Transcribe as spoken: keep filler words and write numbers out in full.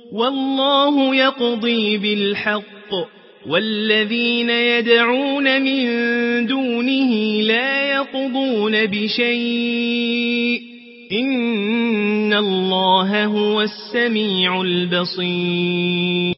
والله يقضي بالحق والذين يدعون من دونه لا يقضون بشيء إن الله هو السميع البصير